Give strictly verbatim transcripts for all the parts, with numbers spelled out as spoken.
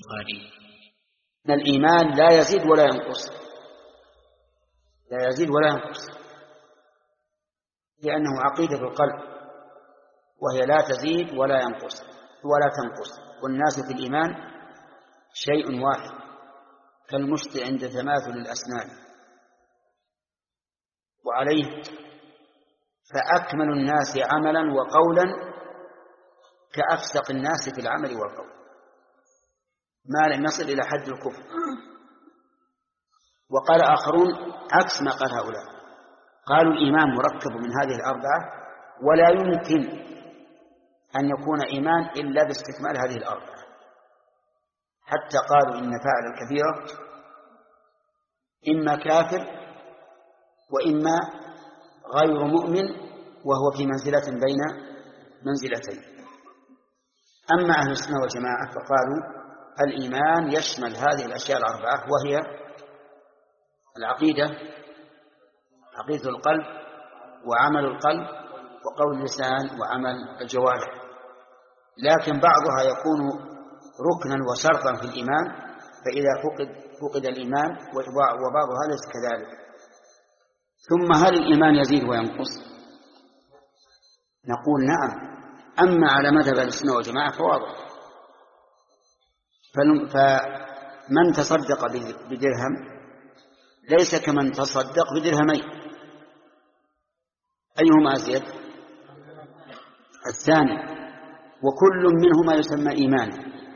البخاري. أن الإيمان لا يزيد ولا ينقص، لا يزيد ولا ينقص، لأنه عقيدة القلب، وهي لا تزيد ولا ينقص ولا تنقص. والناس في الإيمان شيء واحد كالمشط عند تماثل الأسنان. وعليه فأكمل الناس عملا وقولا كأفسق الناس في العمل والقول، ما لم يصل إلى حد الكفر. وقال آخرون عكس ما قال هؤلاء، قالوا الإيمان مركب من هذه الأربعة، ولا يمكن أن يكون إيمان إلا باستكمال هذه الأربعة، حتى قالوا إن فاعل الكبيرة إما كافر وإما غير مؤمن، وهو في منزلة بين منزلتين. أما أهل السنة والجماعة فقالوا الإيمان يشمل هذه الأشياء الأربعة، وهي العقيدة، عقيدة القلب وعمل القلب وقول اللسان وعمل الجوارح، لكن بعضها يكون ركنا وشرطا في الإيمان، فإذا فقد, فقد الإيمان، وبعضها ليس كذلك. ثم هل الإيمان يزيد وينقص؟ نقول نعم. أما على مذهب أهل السنة والجماعة فواضح، فمن تصدق بدرهم ليس كمن تصدق بدرهمين. أيهما أزيد؟ الثاني، وكل منهما يسمى إيمان،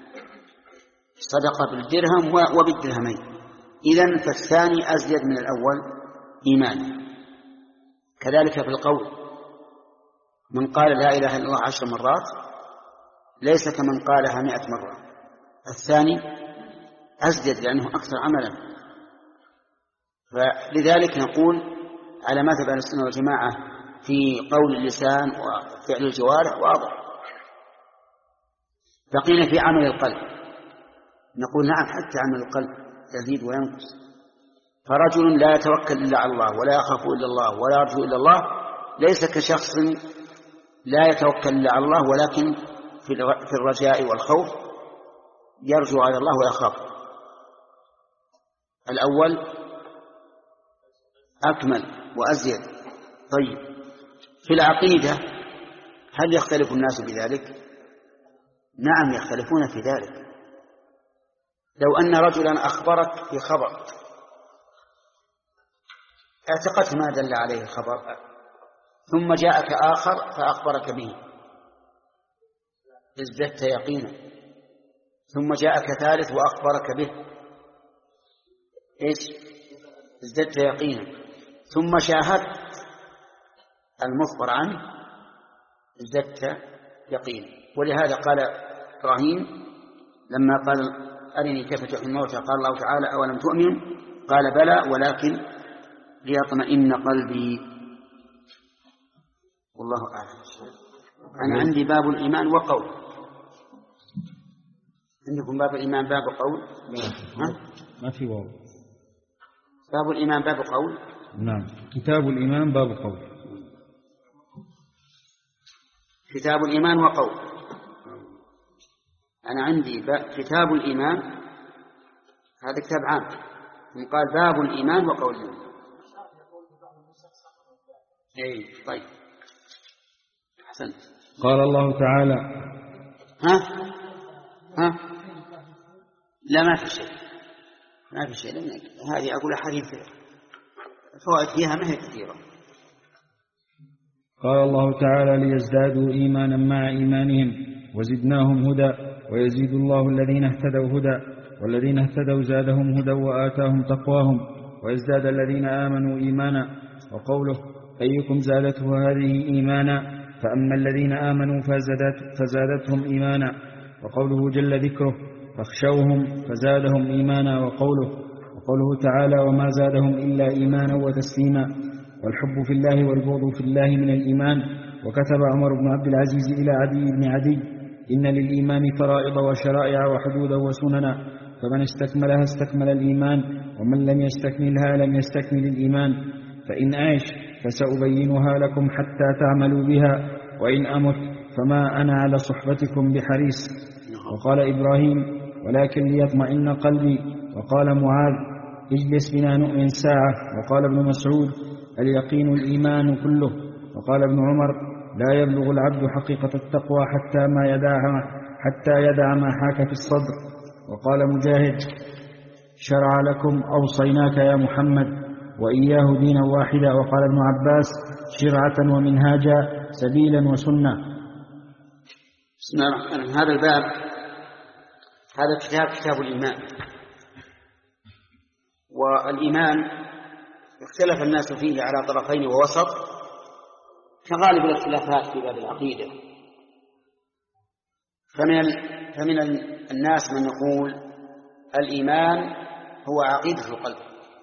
صدق بالدرهم وبالدرهمين، إذن فالثاني أزيد من الأول إيمان. كذلك في القول، من قال لا إله إلا الله عشر مرات ليس كمن قالها مئة مرة، الثاني أزيد لأنه أكثر عملا. فلذلك نقول على مذهب أهل السنة والجماعة في قول اللسان وفعل الجوارح واضح. بقينا في عمل القلب، نقول نعم حتى عمل القلب يزيد وينقص. فرجل لا يتوكل إلا على الله ولا يخاف إلا الله ولا يرجو إلا الله ليس كشخص لا يتوكل إلا على الله ولكن في الرجاء والخوف يرجو على الله ويخاف. الأول أكمل وأزيد. طيب في العقيدة هل يختلف الناس بذلك؟ نعم يختلفون في ذلك. لو أن رجلا أخبرك في خبر اعتقدت ما دل عليه الخبر، ثم جاءك آخر فأخبرك به ازددت يقينا، ثم جاءك ثالث وأخبرك به إيش؟ ازددت يقينا، ثم شاهدت المخبر عنه ازددت يقينا. ولهذا قال إبراهيم لما قال أرني كيف تحيي الموتى قال الله تعالى أولم تؤمن؟ قال بلى ولكن ليطمئن قلبي. والله أعلم. أنا عندي باب الإيمان وقول، عندكم باب الإيمان باب قول؟ ها؟ ما في واو. باب الإيمان باب قول؟ نعم. كتاب الإيمان باب قول. كتاب الإيمان وقول. أنا عندي كتاب الإيمان، هذا كتاب عام، قال باب الإيمان وقول الإيمان. أي طيب أحسنت. قال الله تعالى ها ها لا ما في شيء، ما في شيء، هذه أقول حديث فوائد فيها ما هي كثيرة. قال الله تعالى ليزدادوا إيمانا مع إيمانهم وزدناهم هدى ويزيد الله الذين اهتدوا هدى والذين اهتدوا زادهم هدى وآتاهم تقواهم ويزداد الذين آمنوا إيمانا. وقوله أيكم زادته هذه إيمانا فأما الذين آمنوا فزادت فزادتهم إيمانا. وقوله جل ذكره فاخشوهم فزادهم إيمانا. وقوله وقوله تعالى وما زادهم إلا إيمانا وتسليما. والحب في الله والبغض في الله من الإيمان. وكتب عمر بن عبد العزيز إلى عدي بن عدي إن للإيمان فرائض وشرائع وحدودا وسننا فمن استكملها استكمل الإيمان ومن لم يستكملها لم يستكمل الإيمان. فإن أعش فسأبينها لكم حتى تعملوا بها وإن أمت فما أنا على صحبتكم بحريص. وقال إبراهيم ولكن ليطمئن قلبي. وقال معاذ: اجلس بنا نؤمن ساعة. وقال ابن مسعود: اليقين الإيمان كله. وقال ابن عمر: لا يبلغ العبد حقيقة التقوى حتى ما يدع حتى يدع ما حاك في الصدر. وقال مجاهد: شرع لكم أوصيناك يا محمد وإياه دينا واحدا. وقال ابن عباس: شرعة ومنهاجا، سبيلا وسنة. بسم الله الرحمن الرحيم. هذا الباب، هذا الكتاب كتاب الإيمان. والإيمان اختلف الناس فيه على طرفين ووسط كغالب الاختلافات في باب العقيدة. فمن, فمن الناس من يقول الإيمان هو عقيدة القلب،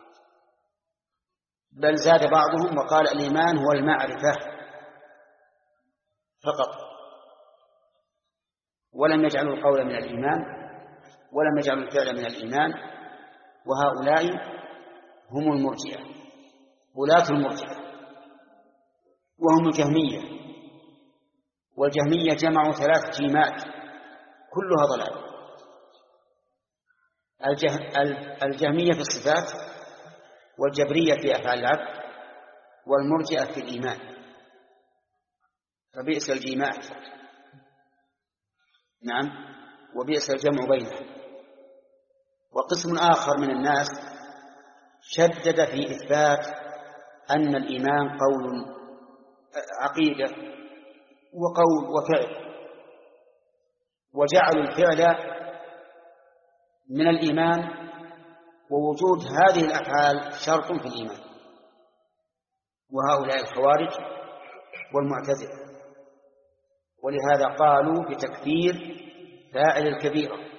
بل زاد بعضهم وقال الإيمان هو المعرفة فقط، ولم يجعلوا القول من الإيمان ولم يجعلوا الفعل من الإيمان. وهؤلاء هم المرجئة، ولاة المرجئة، وهم الجهمية. والجهمية جمعوا ثلاث جيمات كلها ضلال: الجهمية في الصفات، والجبرية في أفعال العبد، والمرجئة في الإيمان. فبئس الجيمات، نعم، وبئس الجمع بينها. وقسم آخر من الناس شدد في إثبات أن الإيمان قول عقيدة وقول وفعل، وجعلوا الفعل من الإيمان، ووجود هذه الأفعال شرط في الإيمان. وهؤلاء الخوارج والمعتزلة، ولهذا قالوا بتكفير فاعل الكبيرة.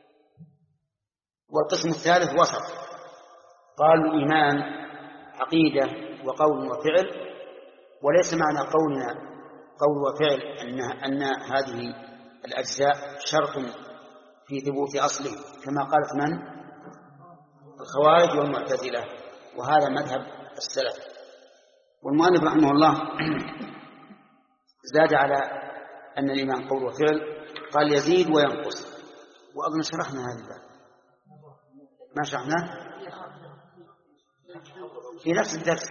والقسم الثالث وسط، قالوا الإيمان عقيدة وقول وفعل، وليس معنى قولنا قول وفعل أن, أن هذه الأجزاء شرط في ثبوت أصله كما قالت من؟ الخوارج والمعتزلة. وهذا مذهب السلف. والمؤلف رحمه الله زاد على أن الإيمان قول وفعل، قال يزيد وينقص. وأظن شرحنا هذا الباب، ما شرحناه في نفس الدرس،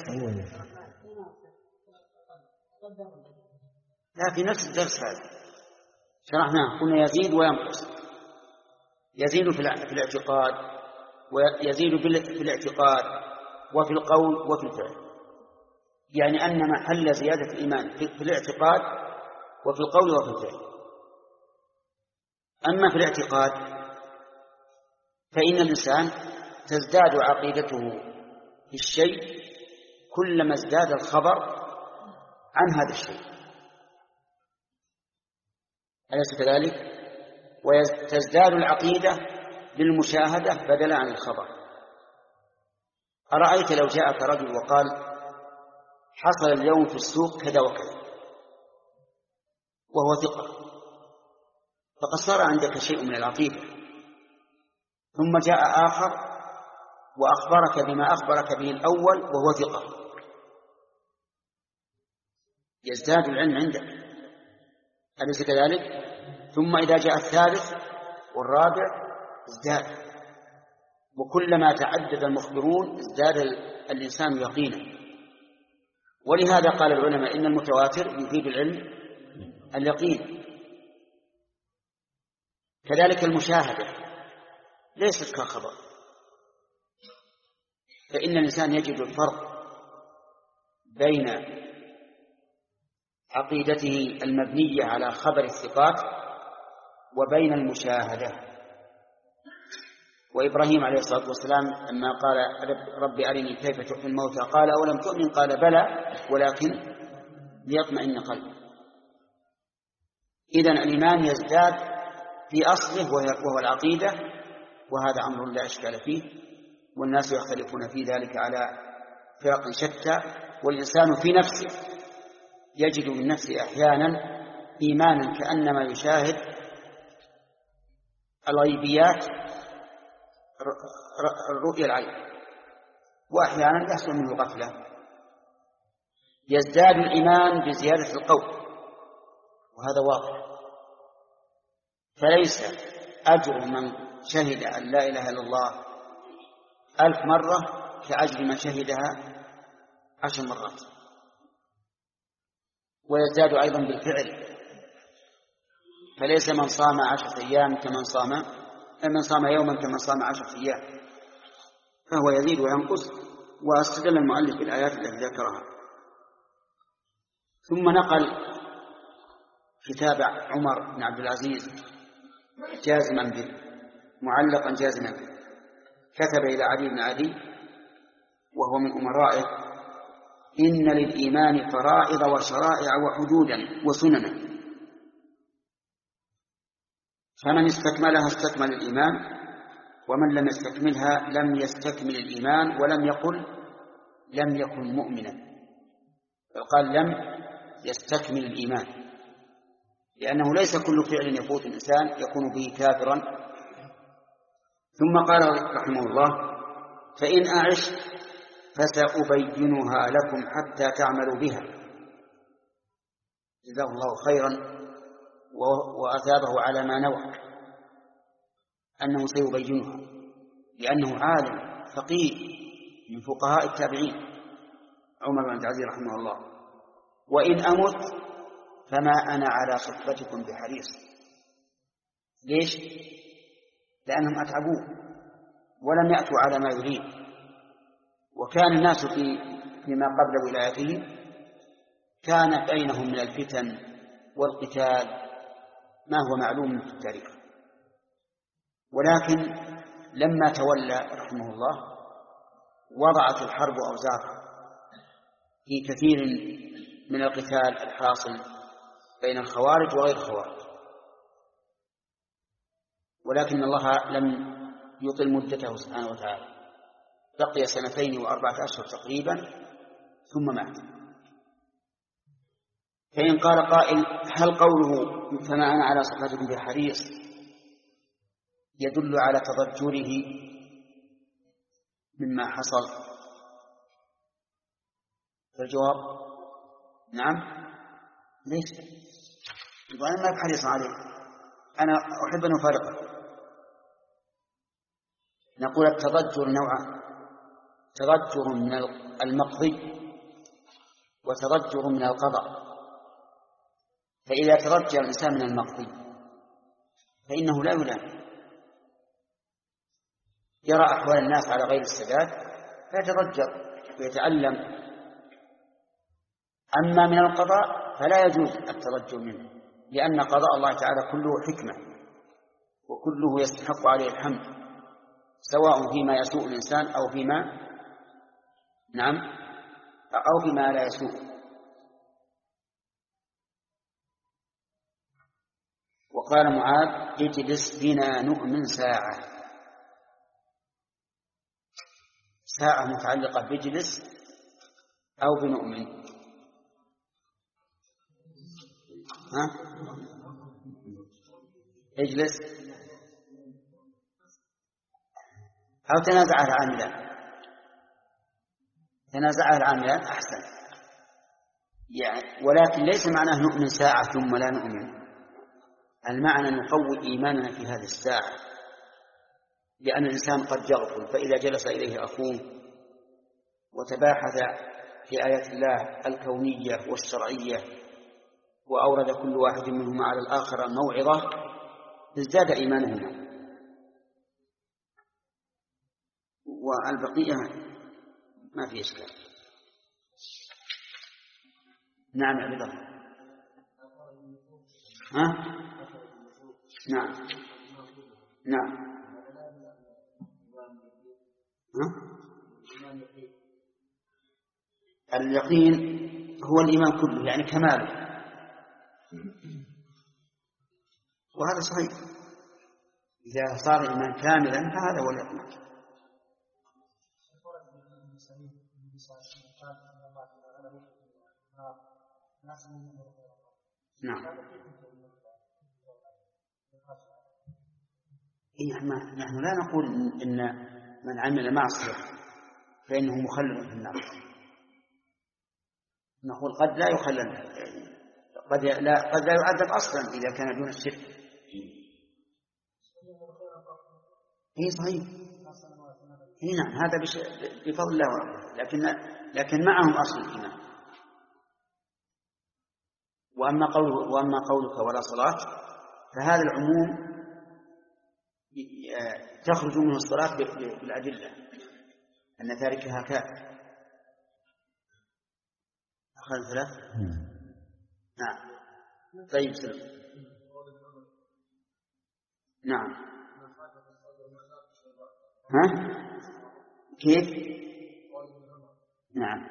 لا في نفس الدرس هذا شرحناه، قلنا يزيد وينقص. يزيد في الاعتقاد، ويزيد في الاعتقاد وفي القول وفي الفعل، يعني أن محل زيادة الإيمان في الاعتقاد وفي القول وفي الفعل. أما في الاعتقاد فإن الإنسان تزداد عقيدته في الشيء كلما ازداد الخبر عن هذا الشيء، أليس كذلك؟ وتزداد العقيدة بالمشاهدة بدلا عن الخبر. أرأيت لو جاءك رجل وقال حصل اليوم في السوق كذا وكذا، وهو ثقة، فقد صار عندك شيء من العقيدة، ثم جاء آخر وأخبرك بما أخبرك به الأول وهو ثقة، يزداد العلم عندك، أليس كذلك؟ ثم إذا جاء الثالث والرابع ازداد، وكلما تعدد المخبرون ازداد الإنسان يقينا. ولهذا قال العلماء إن المتواتر يفيد العلم اليقين. كذلك المشاهدة ليست كخبر، فإن الإنسان يجد الفرق بين عقيدته المبنية على خبر الثقات وبين المشاهدة. وإبراهيم عليه الصلاة والسلام لما قال رب أرني كيف تحيي الموتى قال أولم تؤمن قال بلى ولكن ليطمئن قلبي. إذن الإيمان يزداد في أصله وهو العقيدة، وهذا أمر لا إشكال فيه، والناس يختلفون في ذلك على فرق شتى. والإنسان في نفسه يجد من نفسه أحيانا إيمانا كأنما يشاهد الغيبيات الرؤية العين، وأحيانا يحصل منه غفلة. يزداد الإيمان بزيادة القول، وهذا واضح. فليس أجر من شهد أن لا إله إلا الله ألف مرة كأجر من شهدها عشر مرات. ويزداد أيضا بالفعل، فليس من صام عشرة أيام كمن صام من صام يوما كمن صام عشرة أيام، فهو يزيد وينقص. واستدل المؤلف بالآيات التي ذكرها. ثم نقل كتاب عمر بن عبد العزيز جازما به، معلقا جازما به، كتب إلى علي بن علي وهو من أمرائه: إن للإيمان فرائض وشرائع وحدودا وسننا، فمن استكملها استكمل الإيمان، ومن لم يستكملها لم يستكمل الإيمان، ولم يقل لم يكن مؤمنا، بل قال لم يستكمل الإيمان، لأنه ليس كل فعل يفوت الإنسان يكون به كافرا. ثم قال رحمه الله: فإن أعش فسأبينها لكم حتى تعملوا بها. جزاه الله خيرا وأثابه على ما نوى أنه سيبينها، لأنه عالم فقيه من فقهاء التابعين عمر بن عبد العزيز رحمه الله. وإن أمت فما أنا على صحبتكم بحريص. ليش؟ لأنهم أتعبوه ولم يأتوا على ما يريد. وكان الناس في فيما قبل ولايته كان بينهم من الفتن والقتال ما هو معلوم في التاريخ، ولكن لما تولى رحمه الله وضعت الحرب أوزارها في كثير من القتال الحاصل بين الخوارج وغير الخوارج، ولكن الله لم يطل مدته سبحانه وتعالى، بقي سنتين وأربعة أشهر تقريبا ثم مات. فإن قال قائل: هل قوله فما أنا على صحبتكم بحريص يدل على تضجره مما حصل؟ الجواب: نعم. ليش؟ يقول أنا ما بحريص عليه، أنا أحب أن أفارقه. نقول التضجر نوعان: تضجر من المقضي وتضجر من القضاء. فإذا تضجر الإنسان من المقضي فإنه لا يلام، يرى أحوال الناس على غير السداد فيتضجر ويتألم. أما من القضاء فلا يجوز التضجر منه، لأن قضاء الله تعالى كله حكمة وكله يستحق عليه الحمد، سواء فيما يسوء الإنسان أو فيما نعم أو فيما لا يسوء. وقال معاذ: اجلس بنا نؤمن ساعة. ساعة متعلقة بجلس أو بنؤمن؟ ها؟ اجلس أو تنازع العاملان. تنازع العاملان أحسن يعني، ولكن ليس معناه نؤمن ساعة ثم لا نؤمن، المعنى نقوي إيماننا في هذه الساعة، لأن الإنسان قد يغفل، فإذا جلس إليه أخوه وتباحث في آيات الله الكونية والشرعية وأورد كل واحد منهما على الآخر موعظة ازداد إيمانهما، والبقية ما في إشكال. نعم عبد الله. ها؟ نعم نعم. ها؟ اليقين هو الإيمان كله، يعني كماله، وهذا صحيح. إذا صار الإيمان كاملا فهذا هو اليقين. نعم. نحن لا نقول إن من عمل معصية فإنه مخلد في النار، نقول قد لا يخلد، قد لا قد لا يعذب أصلا إذا كان دون الشرك. إيه صحيح. إيه نعم، هذا بفضل الله ورحمته، لكن لكن معهم أصل الإيمان. وأما قول وأما قولك ولا صلاة فهذا العموم تخرج منه الصلاة بالأدلة أن تاركها كافر. أخذ ثلاث. نعم. طيب سلم. نعم. ها؟ كيف؟ نعم.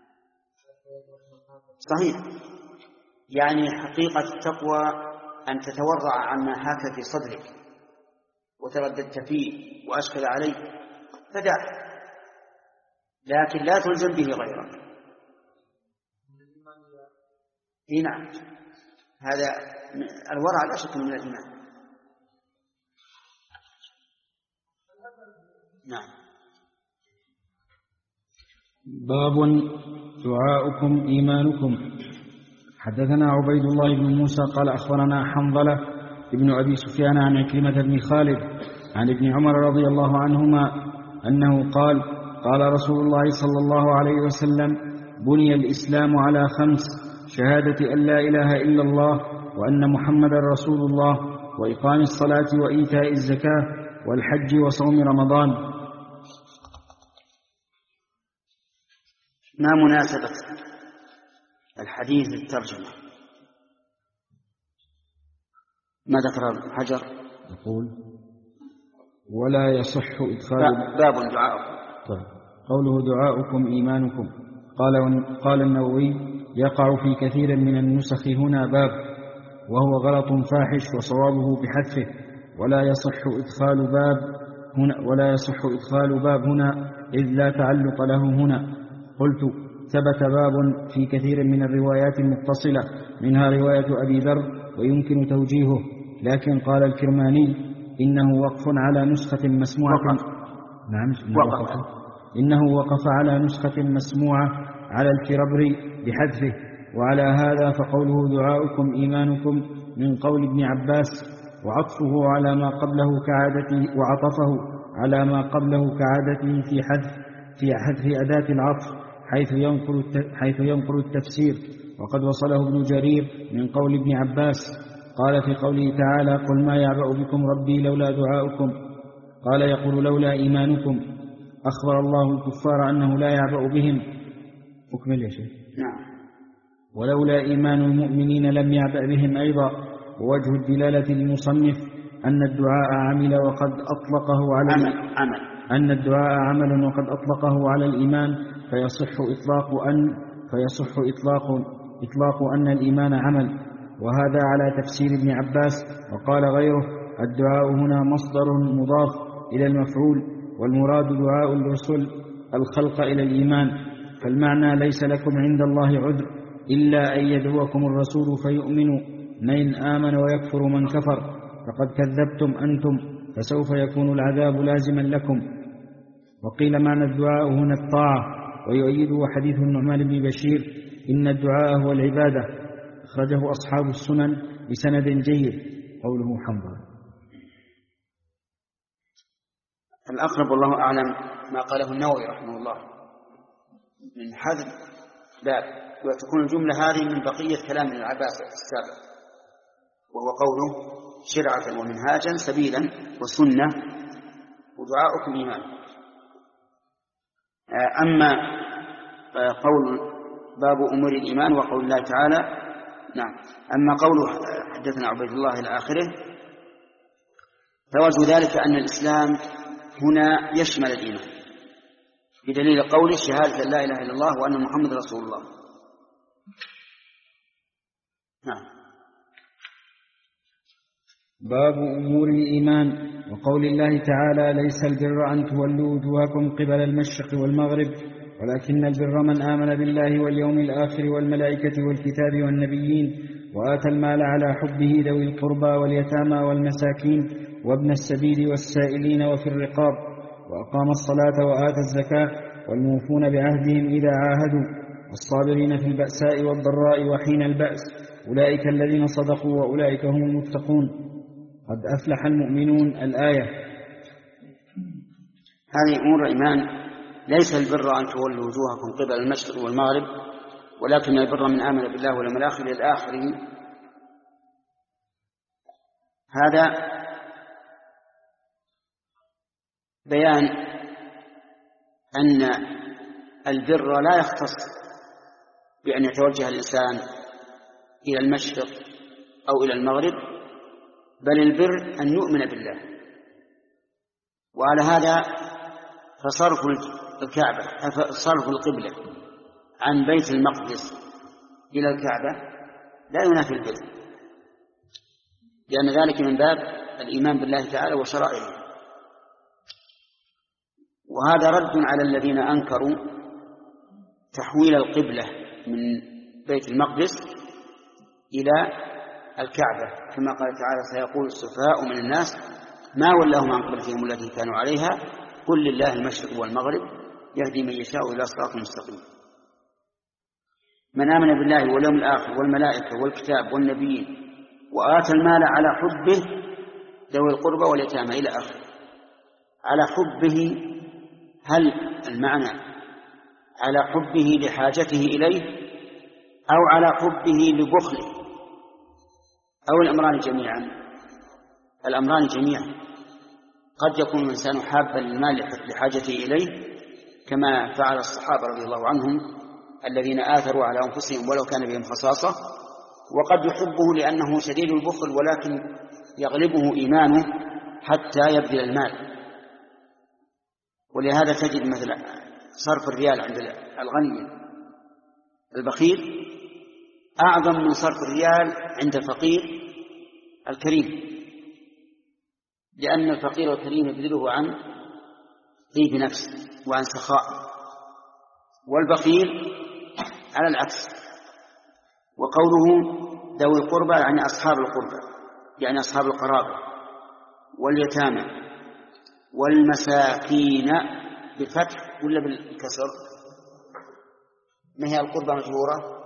صحيح. يعني حقيقة التقوى أن تتورع عما حاك في صدرك وترددت فيه وأشكل عليك فدع، لكن لا تلزم به غيرك. إيه نعم، هذا الورع لا شك من الإيمان. نعم. باب دعاؤكم إيمانكم. حدثنا عبيد الله بن موسى قال أخبرنا حنظلة ابن أبي سفيان عن عكرمة بن خالد عن ابن عمر رضي الله عنهما أنه قال قال رسول الله صلى الله عليه وسلم بني الإسلام على خمس: شهادة أن لا إله إلا الله وأن محمدا رسول الله وإقام الصلاة وإيتاء الزكاة والحج وصوم رمضان. ما مناسبة الحديث الترجمة؟ ما ذكر حجر؟ يقول ولا يصح إدخال باب دعاؤكم. طيب. قوله دعاؤكم إيمانكم. قال قال النووي يقع في كثير من النسخ هنا باب، وهو غلط فاحش وصوابه بحذفه. ولا يصح إدخال باب هنا ولا يصح إدخال باب هنا إذ لا تعلق له هنا. قلت ثبت باب في كثير من الروايات المتصلة، منها رواية أبي ذر ويمكن توجيهه، لكن قال الكرماني إنه وقف على نسخة مسموعة. نعم وقف. إنه وقف على نسخة مسموعة على الكربري بحذفه. وعلى هذا فقوله دعاؤكم إيمانكم من قول ابن عباس، وعطفه على ما قبله كعادته وعطفه على ما قبله كعادته في حذف في حذف أداة العطف حيث ينقل حيث ينقل التفسير. وقد وصله ابن جرير من قول ابن عباس قال في قوله تعالى قل ما يعبأ بكم ربي لولا دعاؤكم، قال يقول لولا إيمانكم. أخبر الله الكفار أنه لا يعبأ بهم. أكمل يا شيخ. نعم. ولولا إيمان المؤمنين لم يعبأ بهم أيضا. ووجه الدلالة للمصنف أن الدعاء عمل وقد أطلقه على عمل. عمل. أن الدعاء عمل وقد أطلقه على الإيمان، فيصح إطلاق أن فيصح إطلاق إطلاق أن الإيمان عمل، وهذا على تفسير ابن عباس. وقال غيره الدعاء هنا مصدر مضاف إلى المفعول، والمراد دعاء الرسل الخلق إلى الإيمان، فالمعنى ليس لكم عند الله عذر إلا أن يدعوكم الرسول فيؤمنوا، من آمن ويكفر من كفر فقد كذبتم أنتم، فسوف يكون العذاب لازما لكم. وقيل معنى الدعاء هنا الطاعة، ويؤيده حديث النعمان بن بشير إن الدعاء هو العبادة، أخرجه أصحاب السنن بسند جيد. قوله حنظلة. الأقرب والله أعلم ما قاله النووي رحمه الله من حذف باب، وتكون الجملة هذه من بقية كلام ابن عباس السابق، وهو قوله شرعة ومنهاجا سبيلا وسنة ودعاؤكم إيمان. أما قول باب أمور الإيمان وقول الله تعالى نعم. أما قوله حدثنا عبيد الله إلى آخره، فوجه ذلك أن الإسلام هنا يشمل الإيمان بدليل قول شهادة لا إله إلا الله وأن محمد رسول الله. نعم. باب أمور الإيمان. وقول الله تعالى ليس البر أن تولوا وجوهكم قبل المشرق والمغرب ولكن البر من آمن بالله واليوم الآخر والملائكة والكتاب والنبيين وآتى المال على حبه ذوي القربى واليتامى والمساكين وابن السبيل والسائلين وفي الرقاب وأقام الصلاة وآتى الزكاة والموفون بعهدهم إذا عاهدوا والصابرين في البأساء والضراء وحين البأس أولئك الذين صدقوا وأولئك هم المتقون قد أفلح المؤمنون. الآية. هذه أمور الإيمان. ليس البر أن تولوا وجوهكم قبل المشرق والمغرب، ولكن البر من آمن بالله واليوم الآخر إلى الآخر. هذا بيان أن البر لا يختص بأن يتوجه الإنسان إلى المشرق أو إلى المغرب، بل البر أن يؤمن بالله. وعلى هذا فصرف الكعبة صرف القبلة عن بيت المقدس إلى الكعبة لا ينافي البر، لأن ذلك من باب الإيمان بالله تعالى وشرائعه. وهذا رد على الذين أنكروا تحويل القبلة من بيت المقدس إلى الكعبة، كما قال تعالى: سيقول السفهاء من الناس ما ولاهم عن قبلتهم التي كانوا عليها قل لله المشرق والمغرب يهدي من يشاء إلى صراط مستقيم. من آمن بالله واليوم الآخر والملائكة والكتاب والنبيين وآتى المال على حبه ذوي القربى واليتامى إلى آخره. على حبه، هل المعنى على حبه لحاجته إليه أو على حبه لبخله أو الأمران جميعا؟ الأمران جميعا. قد يكون الإنسان حابا للمال لحاجته إليه كما فعل الصحابة رضي الله عنهم الذين آثروا على أنفسهم ولو كان بهم خصاصة، وقد يحبه لأنه شديد البخل ولكن يغلبه إيمانه حتى يبذل المال. ولهذا تجد مثلا صرف الريال عند الغني البخيل أعظم من صرف الريال عند الفقير الكريم، لأن الفقير الكريم يبذله عن طيب نفس وعن سخاء، والبخيل على العكس. وقوله ذوي القربى يعني أصحاب القربى، يعني أصحاب القرابة، واليتامى والمساكين بالفتح ولا بالكسر؟ ما هي القربى مجرورة؟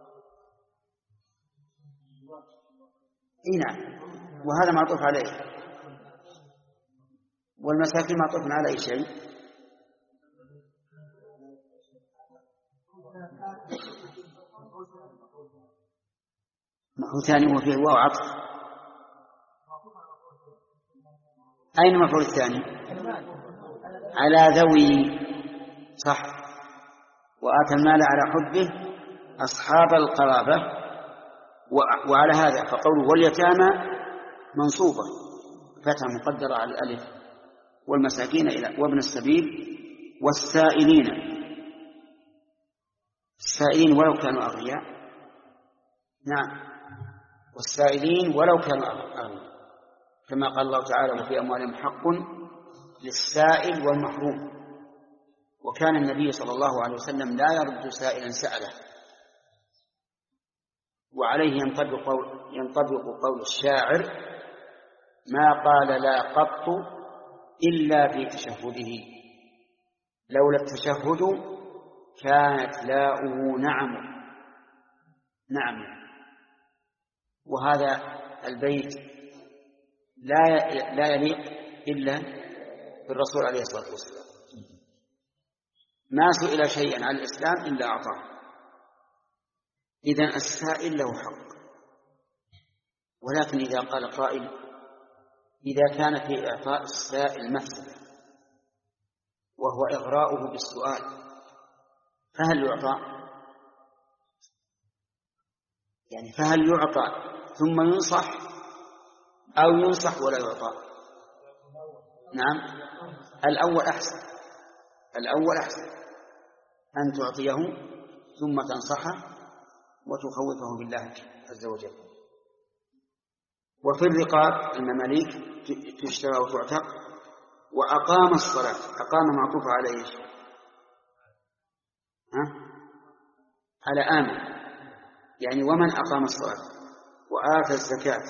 إيه نعم، وهذا معطوف عليه. والمساكين معطوف على أي شيء؟ محو ثاني وفيه واو عطف. أين المفعول الثاني؟ على ذوي، صح. وآتى المال على حبه أصحاب القرابة. وعلى هذا فقوله واليتامى منصوبة فتح مقدرة على الألف، والمساكين إلى وابن السبيل والسائلين. السائلين ولو كانوا أغنياء، نعم، والسائلين ولو كانوا أغنياء، كما قال الله تعالى: وفي أموالهم حق للسائل والمحروم. وكان النبي صلى الله عليه وسلم لا يرد سائلا سأله. وعليه ينطبق قول, ينطبق قول الشاعر: ما قال لا قط إلا في تشهده، لولا التشهد كانت لاؤه نعم نعم. وهذا البيت لا لا يليق إلا بالرسول عليه الصلاة والسلام. ما سئل شيئا عن الإسلام إلا أعطاه. إذن السائل له حق. ولكن إذا قال قائل: إذا كان في إعطاء السائل مفسدة وهو إغراؤه بالسؤال فهل يعطى؟ يعني فهل يعطى ثم ينصح أو ينصح ولا يعطى؟ نعم، الأول أحسن. الأول أحسن أن تعطيه ثم تنصحه وتخوفه بالله عز وجل. وفي الرقاب المماليك تشترى وتعتق. وأقام الصلاة، أقام معطوف على إيش؟ ها؟ على آمن، يعني ومن أقام الصلاة وآتى الزكاة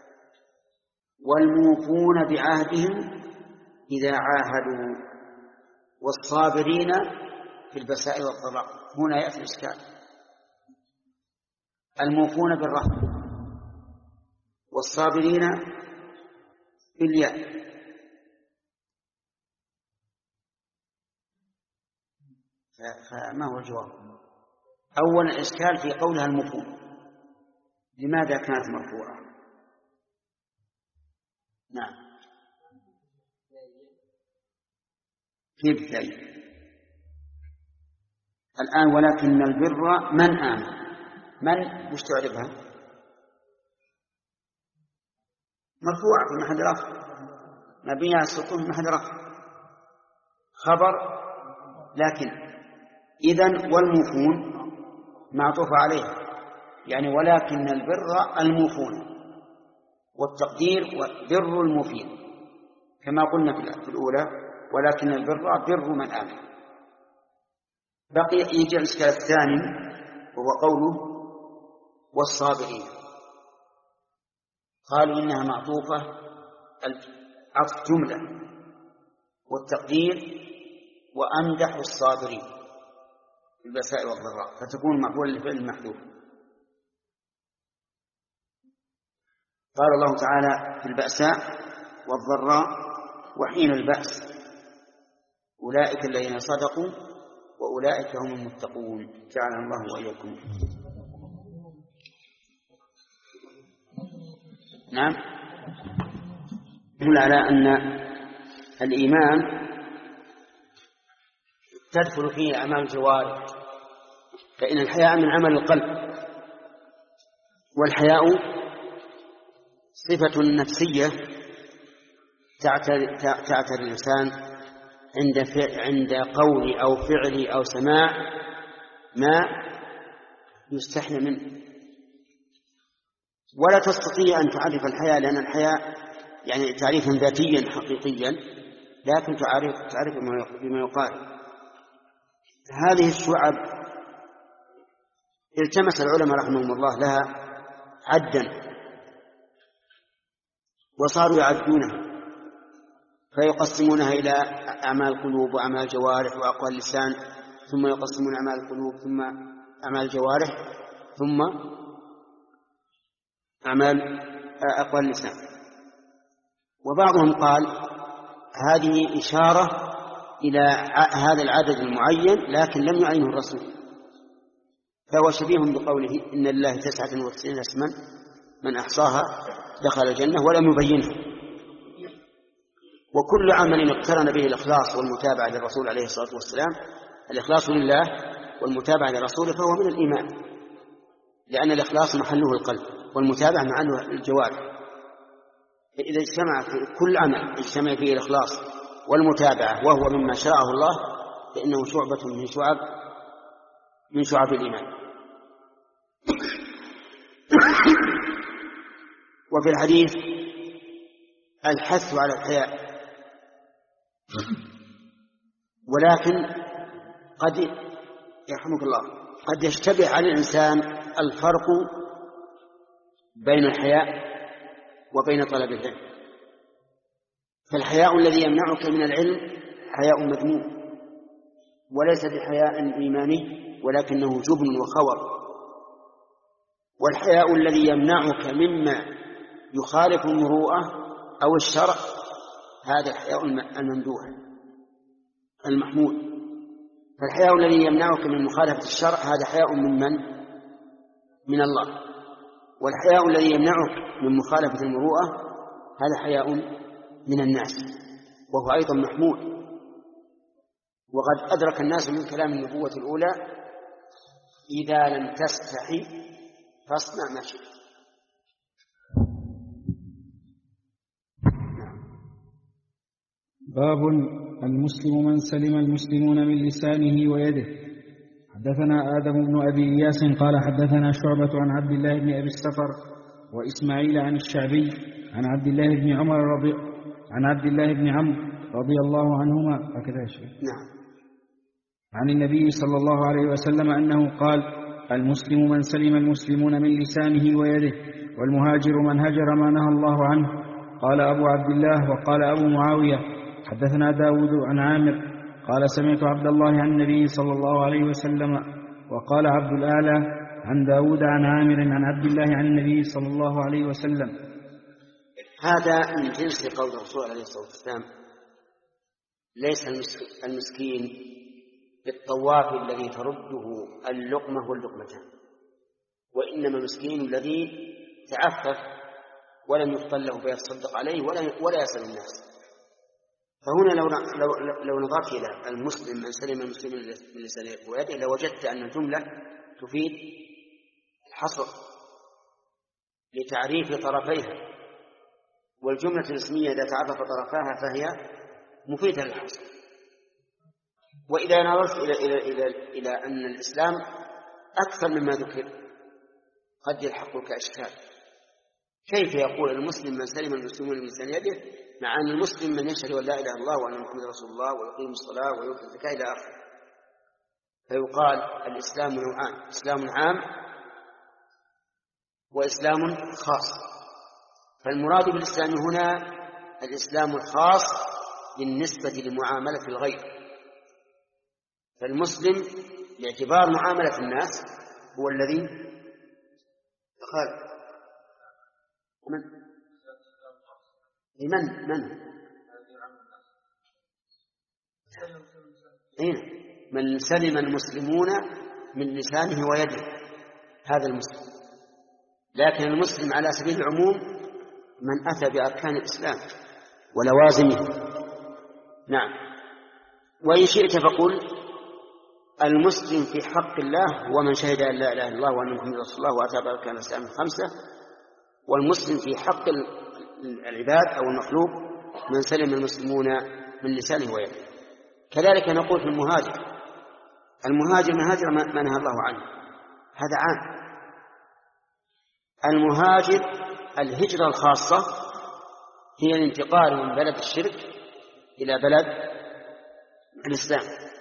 والموفون بعهدهم إذا عاهدوا والصابرين في البساء والضراء. هنا يأتي الإشكال: الموفون بالرحمة والصابرين بالياء. فما هو الجواب؟ أولا الإشكال في قولها المفهوم، لماذا كانت مرفوعة؟ نعم كيف ذلك؟ الآن ولكن البر من آمن، من وش تعرفها؟ مرفوعة في محل رفع، مبنية على السكون في محل رفع خبر. لكن إذن والموفون معطوف عليها، يعني ولكن البر الموفون، والتقدير بر الموفين كما قلنا في الأولى، ولكن البر بر من آمن. بقي يجي الإشكال الثاني وهو قوله والصابرين، قالوا إنها معطوفة عطف جملة، والتقدير وأمدح الصابرين في البأساء والضراء، فتكون مفعولا لفعل المحذوف. قال الله تعالى في البأساء والضراء وحين البأس أولئك الذين صدقوا وأولئك هم المتقون، جعلنا الله وإياكم. نعم يدل على أن الإيمان تدخل فيه أعمال الجوارح، فإن الحياء من عمل القلب، والحياء صفة نفسية تعتري الإنسان عند عند قول أو فعل أو سماع ما يستحي منه، ولا تستطيع أن تعرف الحياء، لأن الحياء يعني تعريفا ذاتيا حقيقيا، لكن تعرف تعرف بما يقال. هذه الشعب التمس العلماء رحمهم الله لها عدا، وصاروا يعدونها فيقسمونها إلى أعمال القلوب وأعمال الجوارح وأقوال اللسان، ثم يقسمون أعمال القلوب ثم أعمال الجوارح ثم أعمال أقوال اللسان. وبعضهم قال هذه إشارة إلى هذا العدد المعين لكن لم يعينه الرسول، فهو شبيه بقوله إن لله تسعة وتسعين اسما من أحصاها دخل الجنة ولم يبينها. وكل عمل اقترن به الإخلاص والمتابعة للرسول عليه الصلاة والسلام، الإخلاص لله والمتابعة لرسوله، فهو من الإيمان، لأن الإخلاص محله القلب والمتابعة محله الجوارح. فإذا اجتمع في كل عمل اجتمع فيه الإخلاص والمتابعة وهو مما شرعه الله، فإنه شعبة من شعب من شعب الإيمان. وفي الحديث الحث على الحياء، ولكن قد يرحمك الله قد يشتبه على الإنسان الفرق بين الحياء وبين طلب العلم. فالحياء الذي يمنعك من العلم حياء مذموم، وليس بحياء إيماني ولكنه جبن وخور. والحياء الذي يمنعك مما يخالف المروءة أو الشرع هذا الحياء الممدوح المحمود. فالحياء الذي يمنعك من مخالفة الشرع هذا حياء من من؟ من الله. والحياء الذي يمنعك من مخالفة المروءة هذا حياء من الناس، وهو أيضا محمود. وقد أدرك الناس من كلام النبوة الأولى إذا لم تستحي فاصنع ما شئت. باب المسلم من سلم المسلمون من لسانه ويده. حدثنا آدم بن أبي إياس قال حدثنا شعبة عن عبد الله بن أبي السفر وإسماعيل عن الشعبي عن عبد الله بن عمر رضي عن عبد الله بن عمرو رضي الله عنهما هكذا شيء نعم عن النبي صلى الله عليه وسلم أنه قال المسلم من سلم المسلمون من لسانه ويده، والمهاجر من هجر ما نهى الله عنه. قال أبو عبد الله وقال أبو معاوية حدثنا داود عن عامر قال سمعت عبد الله عن النبي صلى الله عليه وسلم. وقال عبد الأعلى عن داود عن عامر عن عبد الله عن النبي صلى الله عليه وسلم. هذا من جنس قول الرسول عليه الصلاة والسلام ليس المسكين بالطواف الذي ترده اللقمة واللقمتان، وإنما المسكين الذي تعفف ولم يفضل له فيتصدق عليه ولا ولا يسأل الناس. فهنا لو لو لو نظرت إلى المسلم من سلم المسلمين من لسانه ويده لوجدت أن الجملة تفيد الحصر لتعريف طرفيها، والجملة الاسمية إذا تعرف طرفاها فهي مفيدة للحصر. وإذا نظرت إلى إلى إلى إلى أن الإسلام أكثر مما ذكر قد يلحقك إشكال، كيف يقول المسلم من سلم المسلمون من لسان يده مع أن المسلم من يشهد أن لا إله إلا الله وأن محمد رسول الله ويقيم الصلاة ويؤتي الزكاة إلى آخره؟ فيقال الإسلام نوعان: إسلام عام وإسلام خاص. فالمراد بالإسلام هنا الإسلام الخاص بالنسبة لمعاملة الغير. فالمسلم باعتبار معاملة الناس هو الذي قال من لمن من إيه؟ من سلم المسلمون من لسانه ويده، هذا المسلم. لكن المسلم على سبيل العموم من أتى بأركان الإسلام ولوازمه. نعم. وإن شئت فقل المسلم في حق الله هو من شهد أن لا إله إلا الله وأن محمد رسول الله وأتى بأركان الإسلام الخمسة. والمسلم في حق العباد أو المخلوق من سلم المسلمون من لسانه ويده. كذلك نقول في المهاجر: المهاجر من هاجر ما نهى الله عنه، هذا عام. المهاجر الهجرة الخاصة هي الانتقال من بلد الشرك إلى بلد الإسلام.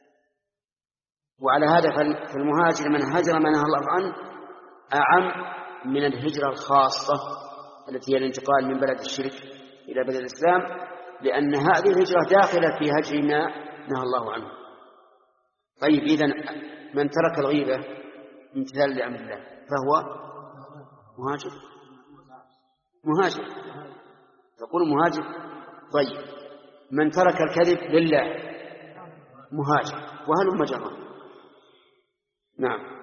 وعلى هذا فالمهاجر من هاجر ما نهى الله عنه أعم من الهجرة الخاصة التي هي الانتقال من بلد الشرك إلى بلد الإسلام، لأن هذه الهجرة داخلة في هجر ما نهى الله عنه. طيب، إذن من ترك الغيبة امتثالا لأمر الله فهو مهاجر. مهاجر تقول مهاجر. طيب، من ترك الكذب لله مهاجر، وهل مجرى. نعم.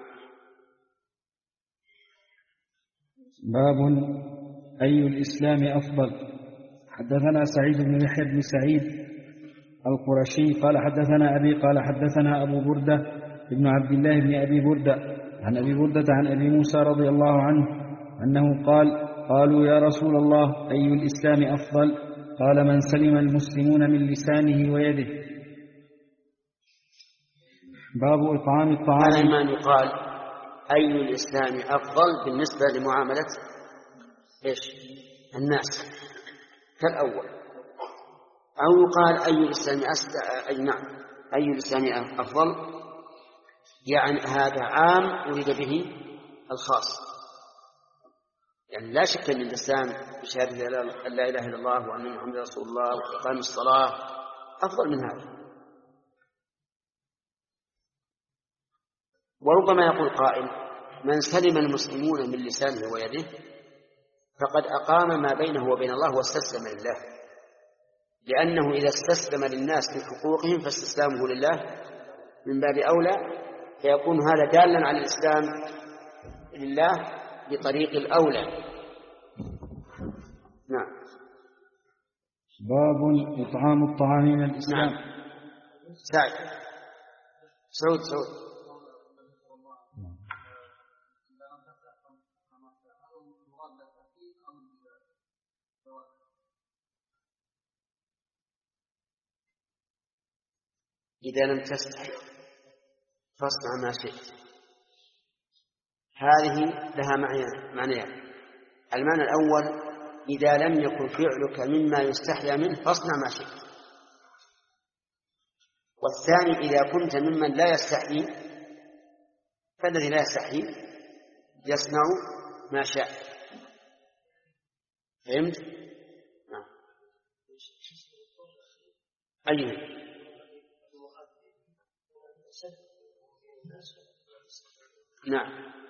باب أي الإسلام أفضل. حدثنا سعيد بن يحيى بن سعيد القرشي قال حدثنا أبي قال حدثنا أبو بردة ابن عبد الله بن أبي بردة عن أبي بردة عن أبي موسى رضي الله عنه أنه قال: قالوا يا رسول الله أي الإسلام أفضل؟ قال: من سلم المسلمون من لسانه ويده. باب إطعام الطعام. هذا ما يقال أي الإسلام أفضل بالنسبة لمعاملة إيش الناس كالأول، أو يقال أي الإسلام أسدى أي نعم أي الإسلام أفضل، يعني هذا عام أريد به الخاص. يعني لا شك أن الإسلام بشهادة أن لا إله إلا الله وأن محمد رسول الله وإقام الصلاة أفضل من هذا. وربما يقول قائل: من سلم المسلمون من لسانه ويده فقد أقام ما بينه وبين الله واستسلم لله، لأنه إذا استسلم للناس في حقوقهم فاستسلامه لله من باب أولى، فيكون هذا دالا على الإسلام لله بطريق الأولى. نعم. باب إطعام الطعام من الإسلام. نعم. سعد سعود سعود إذا لم تستحي فاصنع ما شئت. هذه لها معنيان: المعنى الأول إذا لم يكن فعلك مما يستحيا منه فاصنع ما شئت. والثاني إذا كنت ممن لا يستحي فالذي لا يستحي يصنع ما شاء. فهمت؟ نعم. أيه نعم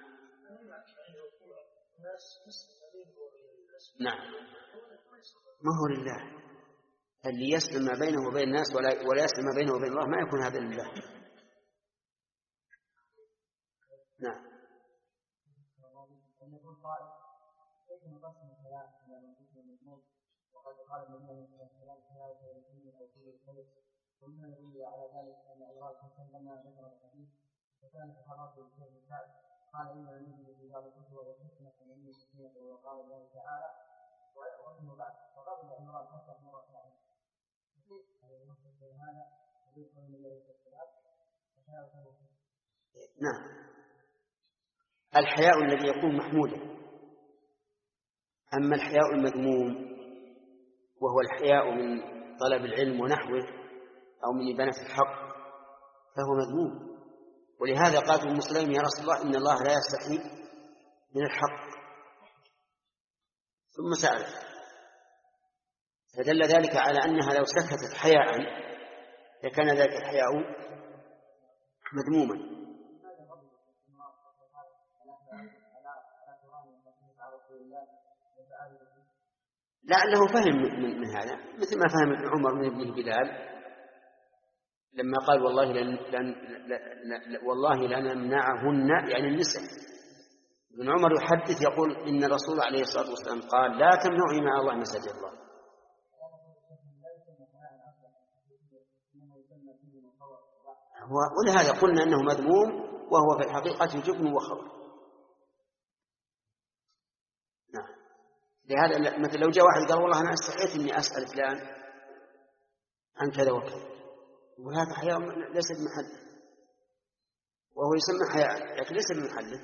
نعم ما هو لله. اللي يسلم ما بينه وبين الناس ولا, ولا يسلم ما بينه وبين الله ما يكون هذا لله. نعم. كيف نقسم الحياة إلى موجود ومذموم؟ وقد قال النبي صلى الله عليه وسلم الحياة واليقين ووصول الخير، ومما يدل على ذلك أن أبراج حسن لما ذكر الحديث وكان صحابته بشيء من بعد قال إنا نجد في بعض الكتب والحكمة من السكينة، وقال الله تعالى وابن بعد وقبل عمران حتى مرة ثانية. كيف ينصف هذا ويقول النبي عليه الصلاة والسلام؟ نعم. الحياء الذي يكون محمودا. أما الحياء المذموم وهو الحياء من طلب العلم ونحوه أو من إبانة الحق فهو مذموم. ولهذا قال ابن مسلم يا رسول الله إن الله لا يستحي من الحق، ثم سأل، فدل ذلك على أنها لو سكتت حياء لكان ذلك الحياء مذموما. لعله فهم من, من هذا، مثل ما فهم ابن عمر من ابنه بلال لما قال والله لن, لن, لن والله لنمنعهن، يعني النساء. ابن عمر يحدث يقول إن الرسول عليه الصلاة والسلام قال لا تمنعوا مع الله مساجد الله. ولهذا قلنا أنه مذموم وهو في الحقيقة جبن وخبر. نعم. لهذا مثل لو جاء واحد قال والله أنا استحيت إني أسأل فلان عن كذا وكذا، وهذا حياء ليس بمحله، وهو يسمى حياء لكن ليس بمحله.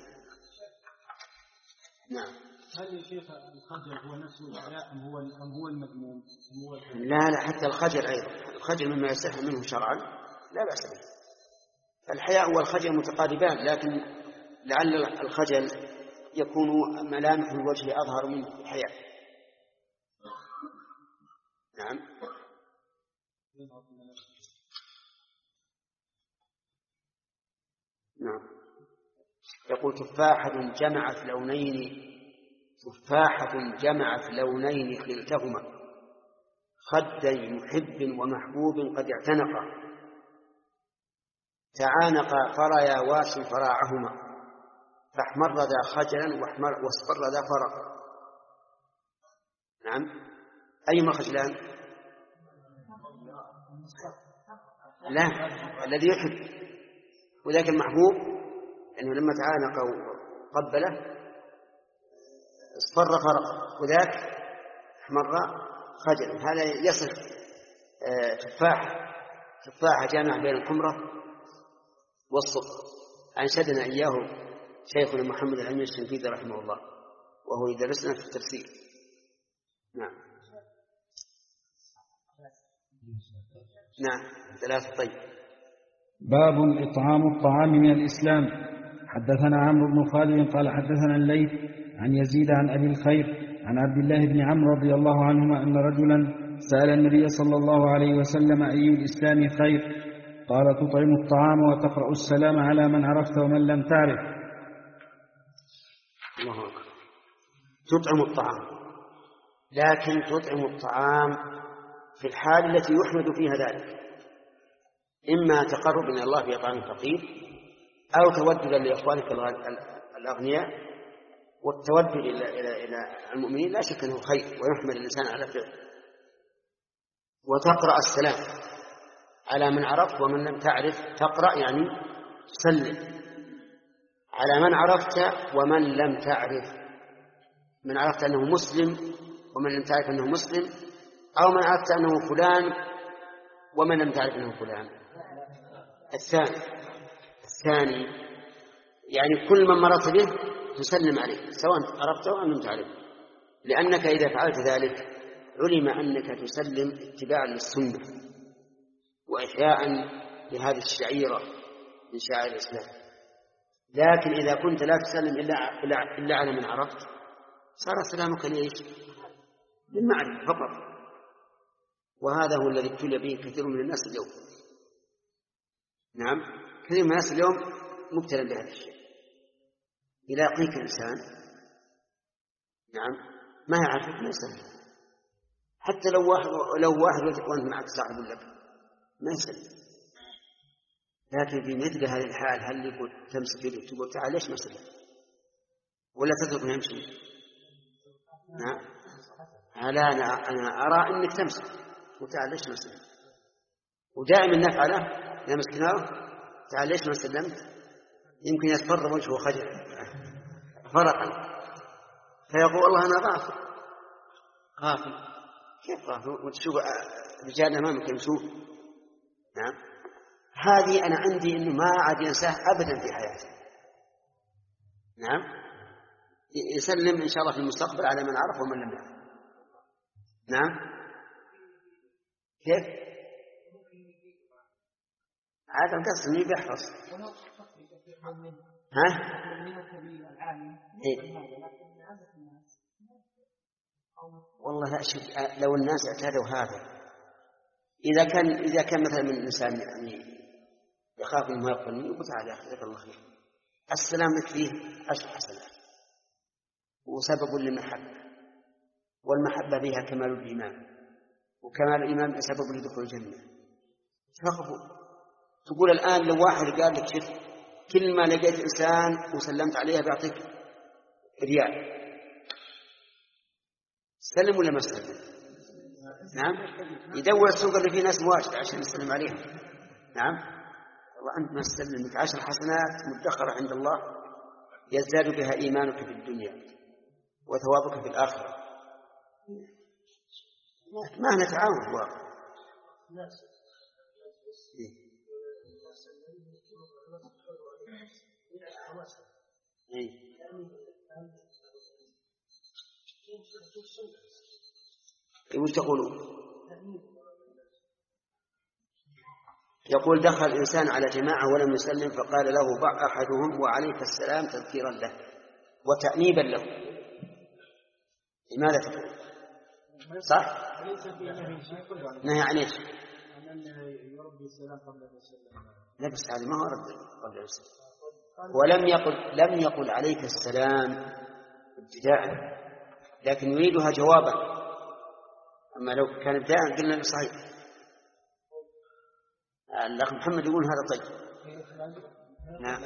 نعم. هل يا شيخ الخجل هو نفسه الحياء أم هو أم هو المذموم؟ لا لا، حتى الخجل أيضا، الخجل مما يستحي منه شرعا لا بأس به. الحياء والخجل متقاربان، لكن لعل الخجل يكون ملامح الوجه أظهر منه الحياء. نعم. نعم. يقول تفاحة جمعت لونين تفاحة جمعت لونين خلتهما خدي محب ومحبوب قد اعتنقا تعانقا فريا واش فراعهما فاحمر ذا خجلا واصفر ذا فرق. نعم. أيما خجلان؟ لا، الذي يحب. وذاك المحبوب أنه لما تعانق وقبله اصفر فرق، وذاك احمر خجلا. هذا يصف تفاح تفاحة جامع بين الحمرة والصفر. أنشدنا إياه شيخنا محمد الأمين الشنقيطي رحمه الله وهو يدرسنا في التفسير. نعم. نعم. ثلاثة. طيب. باب إطعام الطعام من الإسلام. حدثنا عمرو بن خالد قال حدثنا الليث عن يزيد عن أبي الخير عن عبد الله بن عمرو رضي الله عنهما أن رجلا سأل النبي صلى الله عليه وسلم أي الإسلام خير؟ قال تطعم الطعام وتقرأ السلام على من عرفت ومن لم تعرف. الله أكبر. تطعم الطعام، لكن تطعم الطعام في الحال التي يحمد فيها ذلك، إما تقرب إلى الله بإطعام الفقير أو توددا لإخوانك الأغنياء. والتودد إلى إلى إلى المؤمنين لا شك أنه خير ويحمد الإنسان على فعله. وتقرأ السلام على من عرفت ومن لم تعرف. تقرأ يعني تسلم على من عرفت ومن لم تعرف. من عرفت أنه مسلم ومن لم تعرف أنه مسلم، أو من عرفت أنه فلان ومن لم تعرف أنه فلان. الثاني الثاني يعني كل من مرت به تسلم عليه سواء عرفته أو لم تعرفه، لأنك إذا فعلت ذلك علم أنك تسلم اتباعا للسنة وإحياء لهذه الشعيرة من شعائر الإسلام. لكن إذا كنت لا تسلم إلا على من عرفت صار سلامك ليش؟ للمعرفة فقط. وهذا هو الذي ابتلي به كثير من الناس اليوم. نعم. كثير من الناس اليوم مبتلى بهذا الشيء. يلاقيك إنسان نعم ما يعرفك ما يسلم، حتى لو واحد لو واحد وأنت معك صاحب لك ما يسلم، لكن في مثل هذه الحال هل يقول تمسك يده تقول تعال ليش ما سلم ولا تتركه يمشي؟ نعم على أنا أنا أرى أنك تمسك وتعال ليش ما سلمت، ودائما نفعله إذا مسكناه تعال ليش ما سلمت، يمكن يتفرغ وجهه خجل فرقا فيقول والله أنا غافل غافل كيف غافل وتشوف رجال أمامك يمشون. نعم هذه أنا عندي إنه ما عاد ينساه أبدا في حياته. نعم يسلم إن شاء الله في المستقبل على من عرف ومن لم يعرف. نعم كيف عاد القصد إنه يحفظ ها إيه؟ والله لا شك لو الناس اعتادوا هذا إذا كان إذا كان مثلا من إنسان يعني يخاف إنه ما يقبل يقول تعال يا أخي جزاك الله خير السلام لك فيه عشر حسنات وسبب للمحبة، والمحبة بها كمال الإيمان، وكمال الإيمان سبب لدخول الجنة. فقفوا تقول الآن لو واحد قال لك شوف كل ما لقيت إنسان وسلمت عليه بيعطيك ريال، سلم ولا ما سلم؟ نعم يدور السوق اللي فيه ناس مواجهة عشان يسلم عليهم. نعم والله أنت ما تسلم لك عشر حسنات مدخرة عند الله يزداد بها إيمانك في الدنيا وثوابك في الآخرة. ما نتعاون واقع إيه. وش تقولون؟ يقول دخل الإنسان على جماعة ولم يسلم فقال له ضع أحدهم وعليك السلام تذكيرا له وتأنيبا له، لماذا تقول؟ صح؟ نهي عن ايش؟ لا بس هذا ما هو رد قبل السلام، ولم يقل لم يقل عليك السلام ابتداء لكن يريدها جوابا، أما لو كان ابتداء قلنا صحيح. الأخ محمد يقول هذا طيب. نعم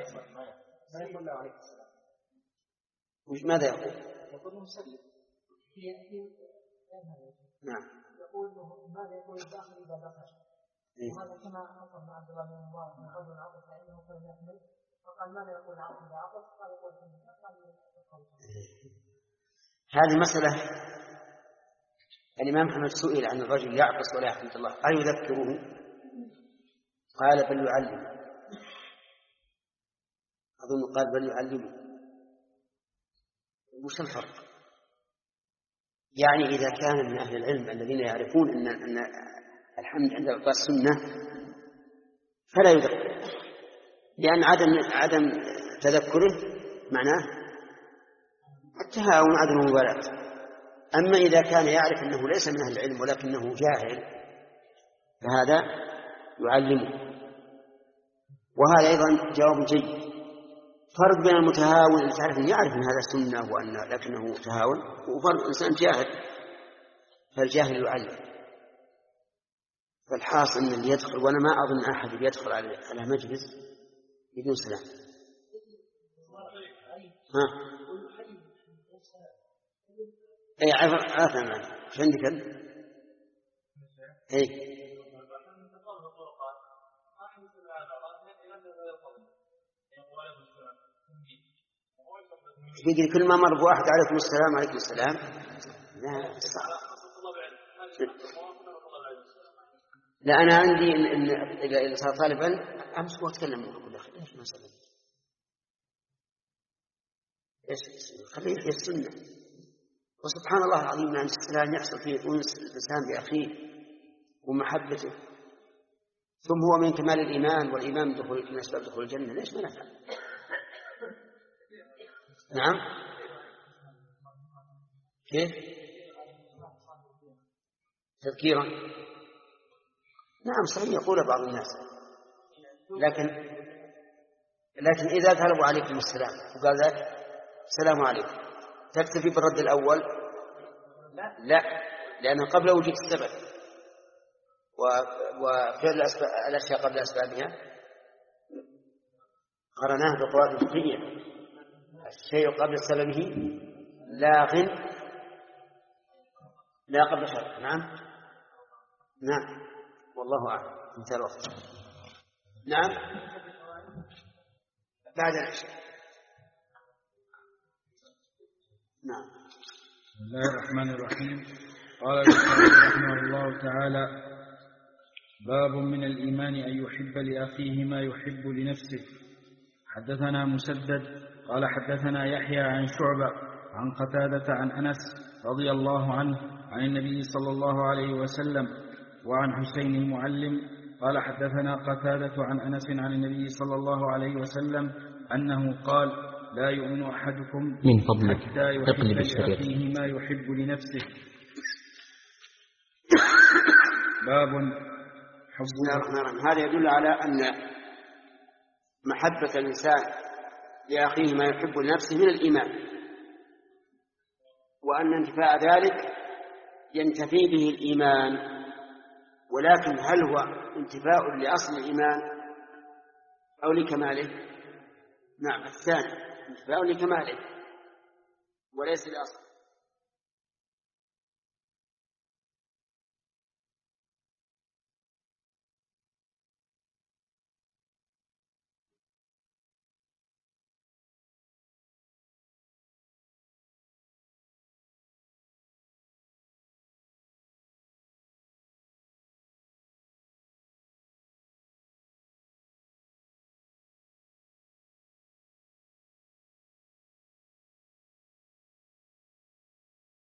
وش ماذا يقول؟ يقول مسلم نعم يقول ماذا يقول الداخل إذا دخل وهذا كما أخبر مع عبد الله بن مبارك من رجل عطس فإنه كان يحمل فقال ماذا يقول العطس إذا عطس قال يقول هذه مسألة. الإمام محمد سئل عن الرجل يعطس ولا يحمد الله أيذكره؟ قال بل يعلم، أظن قال بل يعلم. وش الفرق؟ يعني إذا كان من أهل العلم الذين يعرفون أن, أن الحمد عند إعطاء السنة فلا يذكر، لأن عدم عدم تذكره معناه التهاون عدم المبالاة. أما إذا كان يعرف أنه ليس من أهل العلم ولكنه جاهل فهذا يعلمه. وهذا أيضا جواب جيد. فرق بين المتهاون اللي تعرف أن يعرف أن هذا سنة وأن لكنه تهاون، وفرق إنسان جاهل، فالجاهل يعلم. فالحاصل أن اللي يدخل، وأنا ما أظن أحد يدخل على مجلس بدون سلام. ها أي عافا معي إيش عندك أنت؟ أي يقول كل ما مر بواحد عليكم السلام عليكم السلام. لا صح. لا أنا عندي إن إذا صار طالب علم أمسك وأتكلم وأقول أخي ليش ما سلمت؟ إيش خليه في السنة. وسبحان الله العظيم أن السلام يحصل فيه أنس الإنسان بأخيه ومحبته، ثم هو من كمال الإيمان، والإيمان دخول من أسباب دخول الجنة، ليش ما نفعل؟ نعم كيف تذكيرا؟ نعم صحيح يقول بعض الناس، لكن لكن إذا طلبوا عليكم السلام وقال ذلك السلام عليكم تكتفي بالرد الأول؟ لا، لأنه قبل وجود السبب وفعل الأشياء قبل أسبابها قرناه بقواعد الفقهية. الشيء قبل سببه لاغ لا قبل شرط. نعم نعم والله أعلم. انتهى الوقت. نعم بعد العشاء. نعم. بسم الله الرحمن الرحيم. قال البخاري رحمه الله تعالى: باب من الإيمان أن يحب لأخيه ما يحب لنفسه. حدثنا مسدد قال حدثنا يحيى عن شعبة عن قتادة عن أنس رضي الله عنه عن النبي صلى الله عليه وسلم وعن حسين المعلم قال حدثنا قتادة عن أنس عن النبي صلى الله عليه وسلم أنه قال: لا يؤمن أحدكم من فضلك حتى يحب لأخيه ما يحب لنفسه. باب حب. بسم الله الرحمن الرحيم. هذا يدل على أن محبة الإنسان لأخيه ما يحب لنفسه من الإيمان، وأن انتفاء ذلك ينتفي به الإيمان، ولكن هل هو انتفاء لأصل الإيمان أو لكماله؟ نعم الثاني انتفاء لكماله وليس لأصل.